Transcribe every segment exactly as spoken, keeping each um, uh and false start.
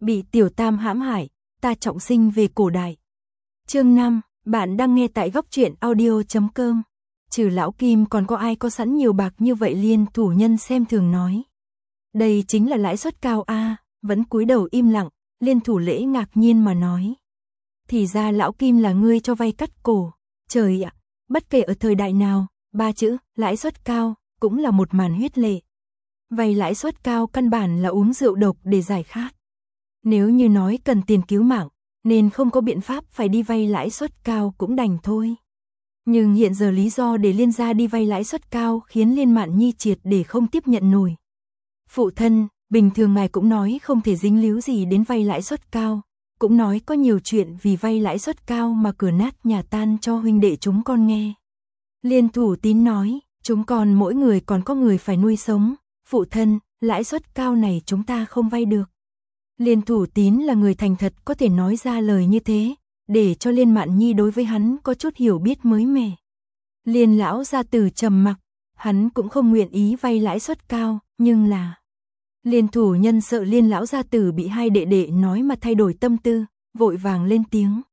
bị tiểu tam hãm hại, ta trọng sinh về cổ đại. Chương năm, bạn đang nghe tại góc truyện audio chấm com. Trừ lão Kim còn có ai có sẵn nhiều bạc như vậy? Liên thủ nhân xem thường nói. Đây chính là lãi suất cao a, à, vẫn cúi đầu im lặng, Liên thủ lễ ngạc nhiên mà nói. Thì ra lão Kim là ngươi cho vay cắt cổ. Trời ạ, bất kể ở thời đại nào, ba chữ, lãi suất cao, cũng là một màn huyết lệ. Vay lãi suất cao căn bản là uống rượu độc để giải khát. Nếu như nói cần tiền cứu mạng, nên không có biện pháp phải đi vay lãi suất cao cũng đành thôi. Nhưng hiện giờ lý do để Liên gia đi vay lãi suất cao khiến Liên Mạn Nhi triệt để không tiếp nhận nổi. Phụ thân, bình thường ngài cũng nói không thể dính líu gì đến vay lãi suất cao, cũng nói có nhiều chuyện vì vay lãi suất cao mà cửa nát nhà tan cho huynh đệ chúng con nghe. Liên thủ tín nói, chúng con mỗi người còn có người phải nuôi sống, phụ thân, lãi suất cao này chúng ta không vay được. Liên thủ tín là người thành thật có thể nói ra lời như thế, để cho Liên Mạn Nhi đối với hắn có chút hiểu biết mới mẻ. Liên lão gia tử trầm mặc, hắn cũng không nguyện ý vay lãi suất cao, nhưng là... Liên thủ nhân sợ Liên lão gia tử bị hai đệ đệ nói mà thay đổi tâm tư, vội vàng lên tiếng.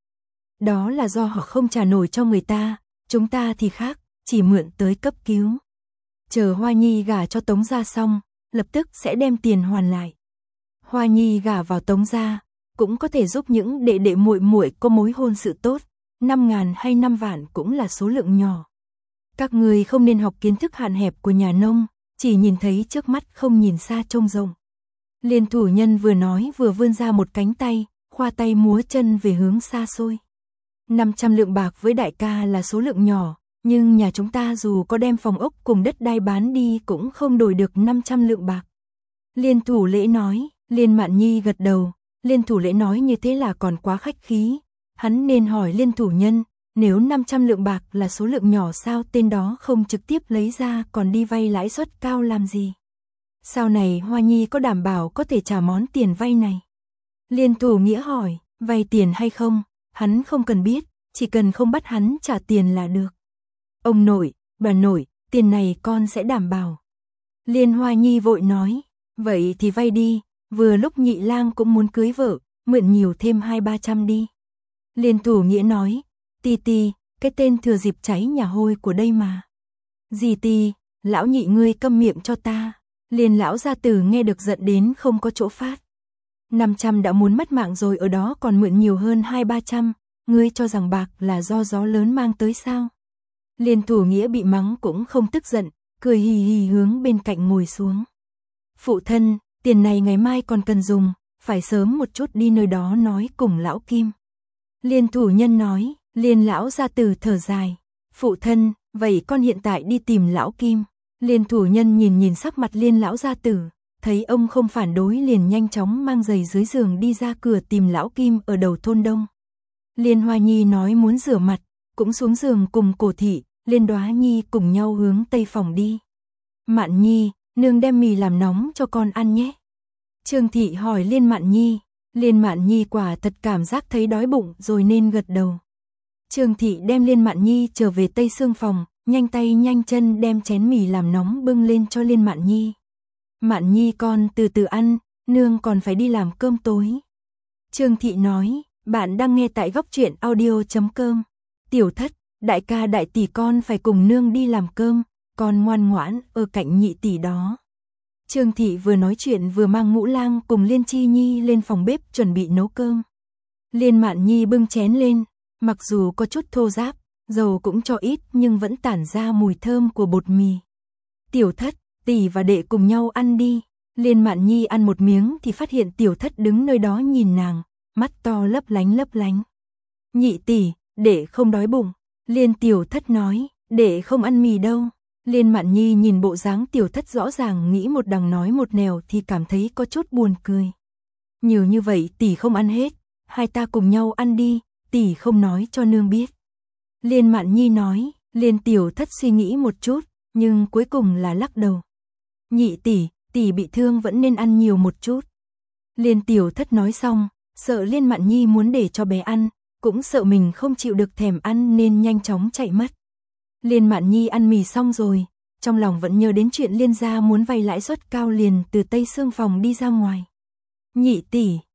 Đó là do họ không trả nổi cho người ta, chúng ta thì khác, chỉ mượn tới cấp cứu. Chờ Hoa Nhi gả cho Tống gia xong, lập tức sẽ đem tiền hoàn lại. Hoa Nhi gả vào Tống gia, cũng có thể giúp những đệ đệ muội muội có mối hôn sự tốt, năm ngàn hay năm vạn cũng là số lượng nhỏ. Các người không nên học kiến thức hạn hẹp của nhà nông, chỉ nhìn thấy trước mắt không nhìn xa trông rộng. Liên thủ nhân vừa nói vừa vươn ra một cánh tay, khoa tay múa chân về hướng xa xôi. năm trăm lượng bạc với đại ca là số lượng nhỏ, nhưng nhà chúng ta dù có đem phòng ốc cùng đất đai bán đi cũng không đổi được năm trăm lượng bạc. Liên thủ lễ nói, Liên Mạn Nhi gật đầu, Liên thủ lễ nói như thế là còn quá khách khí. Hắn nên hỏi Liên thủ nhân, nếu năm trăm lượng bạc là số lượng nhỏ sao tên đó không trực tiếp lấy ra còn đi vay lãi suất cao làm gì? Sau này Hoa Nhi có đảm bảo có thể trả món tiền vay này? Liên thủ nghĩa hỏi, vay tiền hay không, hắn không cần biết, chỉ cần không bắt hắn trả tiền là được. Ông nội, bà nội, tiền này con sẽ đảm bảo. Liên Hoa Nhi vội nói, vậy thì vay đi, vừa lúc Nhị lang cũng muốn cưới vợ, mượn nhiều thêm hai ba trăm đi. Liên thủ nghĩa nói, Ti Ti, cái tên thừa dịp cháy nhà hôi của đây mà. Gì Ti, lão Nhị ngươi câm miệng cho ta. Liên lão gia tử nghe được giận đến không có chỗ phát. năm trăm đã muốn mất mạng rồi ở đó còn mượn nhiều hơn hai ba trăm, ngươi cho rằng bạc là do gió lớn mang tới sao? Liên thủ nghĩa bị mắng cũng không tức giận, cười hì hì hướng bên cạnh ngồi xuống. Phụ thân, tiền này ngày mai còn cần dùng, phải sớm một chút đi nơi đó nói cùng lão Kim. Liên thủ nhân nói, Liên lão gia tử thở dài. Phụ thân, vậy con hiện tại đi tìm lão Kim. Liên thủ nhân nhìn nhìn sắc mặt Liên lão gia tử, thấy ông không phản đối liền nhanh chóng mang giày dưới giường đi ra cửa tìm lão Kim ở đầu thôn đông. Liên Hoa Nhi nói muốn rửa mặt, cũng xuống giường cùng Cổ Thị, Liên Đoá Nhi cùng nhau hướng tây phòng đi. Mạn Nhi, nương đem mì làm nóng cho con ăn nhé. Trương Thị hỏi Liên Mạn Nhi, Liên Mạn Nhi quả thật cảm giác thấy đói bụng rồi nên gật đầu. Trương Thị đem Liên Mạn Nhi trở về tây xương phòng, nhanh tay nhanh chân đem chén mì làm nóng bưng lên cho Liên Mạn Nhi. Mạn Nhi con từ từ ăn, nương còn phải đi làm cơm tối. Trương Thị nói, bạn đang nghe tại góc truyện audio chấm com. Tiểu thất, đại ca đại tỷ con phải cùng nương đi làm cơm, con ngoan ngoãn ở cạnh nhị tỷ đó. Trương Thị vừa nói chuyện vừa mang Ngũ Lang cùng Liên Chi Nhi lên phòng bếp chuẩn bị nấu cơm. Liên Mạn Nhi bưng chén lên, mặc dù có chút thô ráp, dầu cũng cho ít nhưng vẫn tản ra mùi thơm của bột mì. Tiểu thất, tỷ và đệ cùng nhau ăn đi. Liên Mạn Nhi ăn một miếng thì phát hiện tiểu thất đứng nơi đó nhìn nàng, mắt to lấp lánh lấp lánh. Nhị tỷ, đệ không đói bụng. Liên tiểu thất nói, đệ không ăn mì đâu. Liên Mạn Nhi nhìn bộ dáng tiểu thất rõ ràng nghĩ một đằng nói một nẻo thì cảm thấy có chút buồn cười. Nhiều như vậy tỷ không ăn hết, hai ta cùng nhau ăn đi, tỷ không nói cho nương biết. Liên Mạn Nhi nói, Liên tiểu thất suy nghĩ một chút, nhưng cuối cùng là lắc đầu. Nhị tỷ, tỷ bị thương vẫn nên ăn nhiều một chút. Liên tiểu thất nói xong, sợ Liên Mạn Nhi muốn để cho bé ăn, cũng sợ mình không chịu được thèm ăn nên nhanh chóng chạy mất. Liên Mạn Nhi ăn mì xong rồi, trong lòng vẫn nhớ đến chuyện Liên gia muốn vay lãi suất cao liền từ tây xương phòng đi ra ngoài. Nhị tỷ,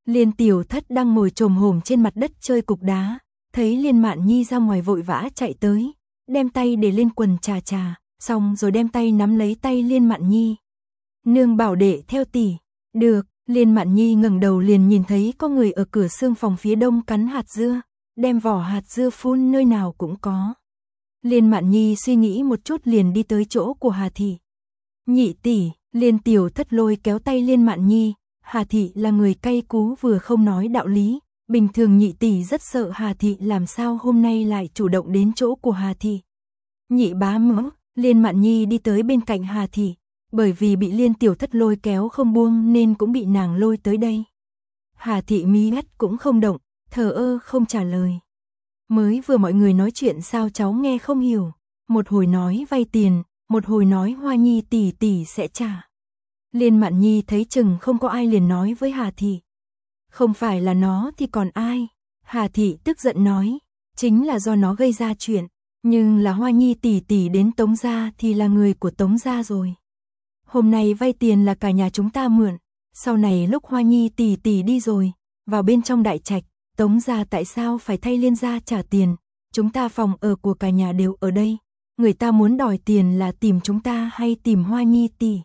Liên Tiểu Thất đang ngồi chồm hổm trên mặt đất chơi cục đá, thấy Liên Mạn Nhi ra ngoài vội vã chạy tới, đem tay để lên quần trà trà, xong rồi đem tay nắm lấy tay Liên Mạn Nhi. Nương bảo đệ theo tỷ. Được, Liên Mạn Nhi ngẩng đầu liền nhìn thấy có người ở cửa xương phòng phía đông cắn hạt dưa, đem vỏ hạt dưa phun nơi nào cũng có. Liên Mạn Nhi suy nghĩ một chút liền đi tới chỗ của Hà Thị. Nhị tỷ, Liên Tiểu Thất lôi kéo tay Liên Mạn Nhi, Hà Thị là người cay cú vừa không nói đạo lý, bình thường nhị tỷ rất sợ Hà Thị làm sao hôm nay lại chủ động đến chỗ của Hà Thị. Nhị bá mẫu, Liên Mạn Nhi đi tới bên cạnh Hà Thị, bởi vì bị Liên Tiểu Thất lôi kéo không buông nên cũng bị nàng lôi tới đây. Hà Thị mí mắt cũng không động, thờ ơ không trả lời. Mới vừa mọi người nói chuyện sao cháu nghe không hiểu, một hồi nói vay tiền, một hồi nói Hoa Nhi tỷ tỷ sẽ trả. Liên Mạn Nhi thấy chừng không có ai liền nói với Hà Thị. Không phải là nó thì còn ai? Hà Thị tức giận nói, chính là do nó gây ra chuyện, nhưng là Hoa Nhi tỷ tỷ đến Tống gia thì là người của Tống gia rồi. Hôm nay vay tiền là cả nhà chúng ta mượn, sau này lúc Hoa Nhi tỷ tỷ đi rồi, vào bên trong đại trạch, Tống gia tại sao phải thay Liên gia trả tiền, chúng ta phòng ở của cả nhà đều ở đây, người ta muốn đòi tiền là tìm chúng ta hay tìm Hoa Nhi tỷ?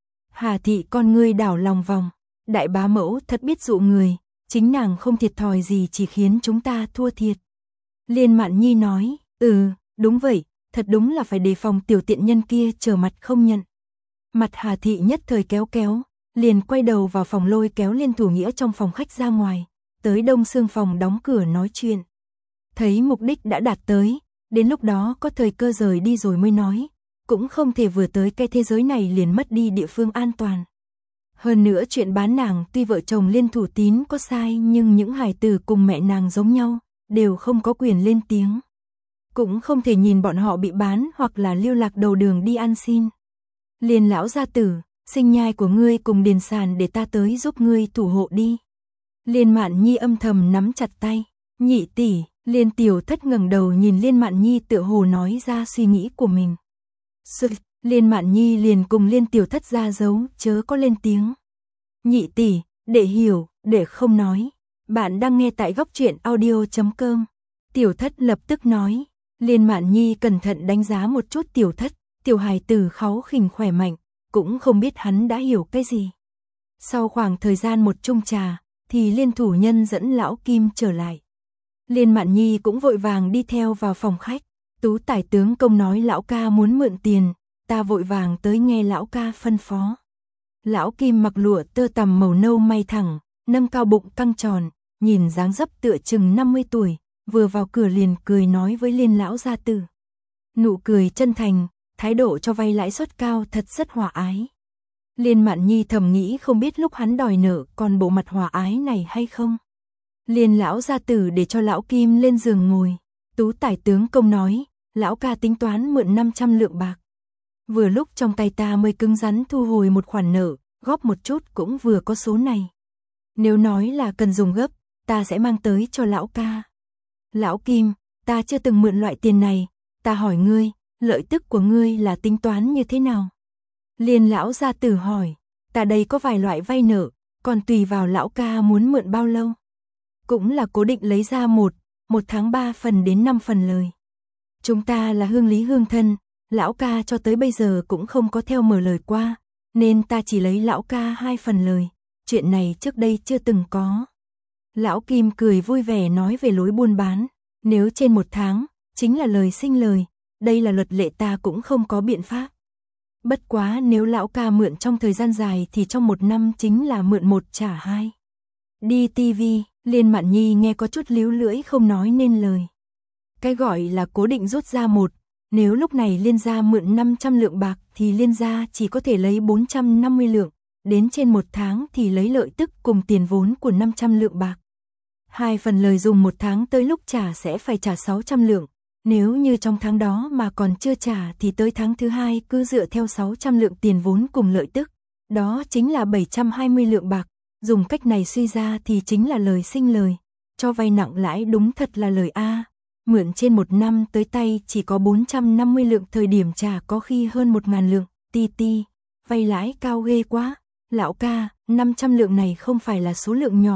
Hà Thị con ngươi đảo lòng vòng, đại bá mẫu thật biết dụ người, chính nàng không thiệt thòi gì chỉ khiến chúng ta thua thiệt. Liên Mạn Nhi nói, ừ, đúng vậy, thật đúng là phải đề phòng tiểu tiện nhân kia trở mặt không nhận. Mặt Hà Thị nhất thời kéo kéo, liền quay đầu vào phòng lôi kéo Liên Thủ Nghĩa trong phòng khách ra ngoài, tới đông xương phòng đóng cửa nói chuyện. Thấy mục đích đã đạt tới, đến lúc đó có thời cơ rời đi rồi mới nói, cũng không thể vừa tới cái thế giới này liền mất đi địa phương an toàn. Hơn nữa chuyện bán nàng tuy vợ chồng Liên Thủ Tín có sai nhưng những hài tử cùng mẹ nàng giống nhau, đều không có quyền lên tiếng. Cũng không thể nhìn bọn họ bị bán hoặc là lưu lạc đầu đường đi ăn xin. Liên lão gia tử, sinh nhai của ngươi cùng điền sản để ta tới giúp ngươi thủ hộ đi. Liên Mạn Nhi âm thầm nắm chặt tay, nhị tỷ, Liên Tiểu Thất ngẩng đầu nhìn Liên Mạn Nhi tựa hồ nói ra suy nghĩ của mình. Sự, Liên Mạn Nhi liền cùng Liên Tiểu Thất ra dấu, chớ có lên tiếng. Nhị tỷ, để hiểu, để không nói. Bạn đang nghe tại góc truyện audio chấm com. Tiểu Thất lập tức nói. Liên Mạn Nhi cẩn thận đánh giá một chút Tiểu Thất, tiểu hài tử kháu khỉnh khỏe mạnh, cũng không biết hắn đã hiểu cái gì. Sau khoảng thời gian một chung trà, thì Liên thủ nhân dẫn lão Kim trở lại. Liên Mạn Nhi cũng vội vàng đi theo vào phòng khách. Tú Tài tướng công nói lão ca muốn mượn tiền, ta vội vàng tới nghe lão ca phân phó. Lão Kim mặc lụa tơ tằm màu nâu may thẳng, nâng cao bụng căng tròn, nhìn dáng dấp tựa chừng năm mươi tuổi, vừa vào cửa liền cười nói với Liên lão gia tử. Nụ cười chân thành, thái độ cho vay lãi suất cao thật rất hòa ái. Liên Mạn Nhi thầm nghĩ không biết lúc hắn đòi nợ còn bộ mặt hòa ái này hay không. Liên lão gia tử để cho lão Kim lên giường ngồi. Tú Tài tướng công nói, lão ca tính toán mượn năm trăm lượng bạc. Vừa lúc trong tay ta mới cứng rắn thu hồi một khoản nợ, góp một chút cũng vừa có số này. Nếu nói là cần dùng gấp, ta sẽ mang tới cho lão ca. Lão Kim, ta chưa từng mượn loại tiền này, ta hỏi ngươi, lợi tức của ngươi là tính toán như thế nào? Liên lão gia tử hỏi, ta đây có vài loại vay nợ, còn tùy vào lão ca muốn mượn bao lâu. Cũng là cố định lấy ra một, một tháng ba phần đến năm phần lời. Chúng ta là hương lý hương thân, lão ca cho tới bây giờ cũng không có theo mở lời qua, nên ta chỉ lấy lão ca hai phần lời, chuyện này trước đây chưa từng có. Lão Kim cười vui vẻ nói về lối buôn bán, nếu trên một tháng, chính là lời sinh lời, đây là luật lệ ta cũng không có biện pháp. Bất quá nếu lão ca mượn trong thời gian dài thì trong một năm chính là mượn một trả hai. Đi tivi, Liên Mạn Nhi nghe có chút líu lưỡi không nói nên lời. Cái gọi là cố định rút ra một, nếu lúc này Liên gia mượn năm trăm lượng bạc thì Liên gia chỉ có thể lấy bốn trăm năm mươi lượng, đến trên một tháng thì lấy lợi tức cùng tiền vốn của năm trăm lượng bạc. Hai phần lời dùng một tháng tới lúc trả sẽ phải trả sáu trăm lượng, nếu như trong tháng đó mà còn chưa trả thì tới tháng thứ hai cứ dựa theo sáu trăm lượng tiền vốn cùng lợi tức, đó chính là bảy trăm hai mươi lượng bạc, dùng cách này suy ra thì chính là lời sinh lời, cho vay nặng lãi đúng thật là lời A. Mượn trên một năm tới tay chỉ có bốn trăm năm mươi lượng, thời điểm trả có khi hơn một ngàn lượng, ti ti, vay lãi cao ghê quá. Lão ca, năm trăm lượng này không phải là số lượng nhỏ,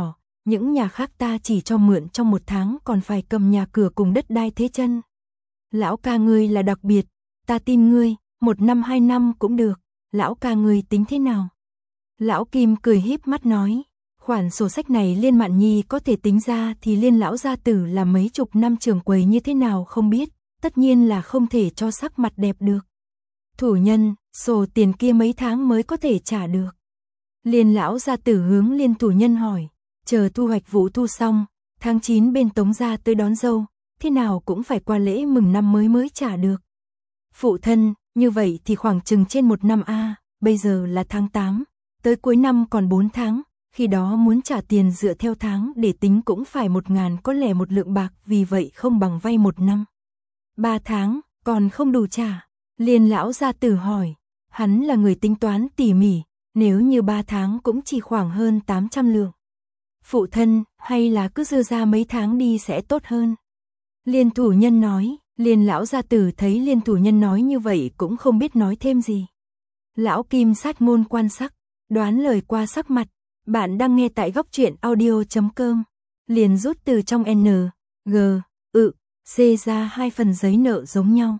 những nhà khác ta chỉ cho mượn trong một tháng còn phải cầm nhà cửa cùng đất đai thế chân. Lão ca ngươi là đặc biệt, ta tin ngươi, một năm hai năm cũng được, lão ca ngươi tính thế nào? Lão Kim cười híp mắt nói, khoản sổ sách này Liên Mạn Nhi có thể tính ra thì Liên lão gia tử là mấy chục năm trưởng quầy như thế nào không biết, tất nhiên là không thể cho sắc mặt đẹp được. Thủ nhân, sổ tiền kia mấy tháng mới có thể trả được. Liên lão gia tử hướng Liên thủ nhân hỏi, chờ thu hoạch vụ thu xong, tháng chín bên Tống gia tới đón dâu, thế nào cũng phải qua lễ mừng năm mới mới trả được. Phụ thân, như vậy thì khoảng chừng trên một năm a, bây giờ là tháng tám, tới cuối năm còn bốn tháng, khi đó muốn trả tiền dựa theo tháng để tính cũng phải một ngàn có lẻ một lượng bạc, vì vậy không bằng vay một năm. Ba tháng, còn không đủ trả. Liên lão gia tử hỏi, hắn là người tính toán tỉ mỉ, nếu như ba tháng cũng chỉ khoảng hơn tám trăm lượng. Phụ thân, hay là cứ dư ra mấy tháng đi sẽ tốt hơn. Liên thủ nhân nói, Liên lão gia tử thấy Liên thủ nhân nói như vậy cũng không biết nói thêm gì. Lão Kim sát ngôn quan sắc, đoán lời qua sắc mặt, bạn đang nghe tại góc truyện audio chấm com. Liền rút từ trong N, G, ự, C ra hai phần giấy nợ giống nhau.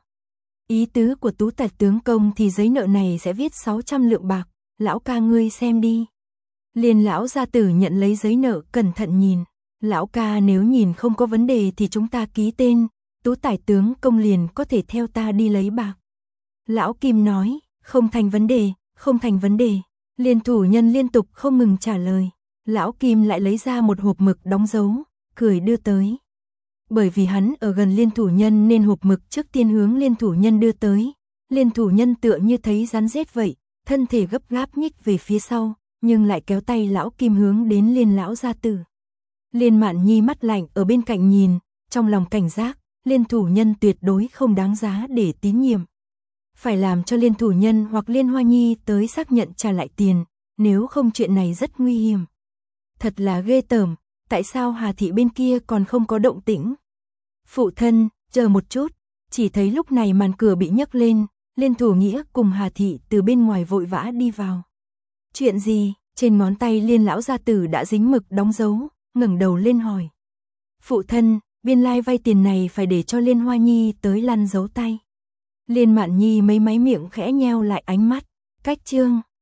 Ý tứ của Tú Tạch tướng công thì giấy nợ này sẽ viết sáu trăm lượng bạc, lão ca ngươi xem đi. Liên lão gia tử nhận lấy giấy nợ cẩn thận nhìn, lão ca nếu nhìn không có vấn đề thì chúng ta ký tên, Tú Tải tướng công liền có thể theo ta đi lấy bạc. Lão Kim nói, không thành vấn đề, không thành vấn đề. Liên thủ nhân liên tục không ngừng trả lời. Lão Kim lại lấy ra một hộp mực đóng dấu, cười đưa tới. Bởi vì hắn ở gần Liên thủ nhân nên hộp mực trước tiên hướng Liên thủ nhân đưa tới. Liên thủ nhân tựa như thấy rắn rết vậy, thân thể gấp gáp nhích về phía sau, nhưng lại kéo tay lão Kim hướng đến Liên lão gia tử. Liên Mạn Nhi mắt lạnh ở bên cạnh nhìn, trong lòng cảnh giác, Liên thủ nhân tuyệt đối không đáng giá để tín nhiệm. Phải làm cho Liên thủ nhân hoặc Liên Hoa Nhi tới xác nhận trả lại tiền, nếu không chuyện này rất nguy hiểm. Thật là ghê tởm, tại sao Hà thị bên kia còn không có động tĩnh? Phụ thân, chờ một chút, chỉ thấy lúc này màn cửa bị nhấc lên, Liên thủ nghĩa cùng Hà thị từ bên ngoài vội vã đi vào. Chuyện gì? Trên ngón tay Liên lão gia tử đã dính mực đóng dấu, ngẩng đầu lên hỏi. Phụ thân, biên lai vay tiền này phải để cho Liên Hoa Nhi tới lăn dấu tay. Liên Mạn Nhi mấy máy miệng khẽ nheo lại ánh mắt, cách chương.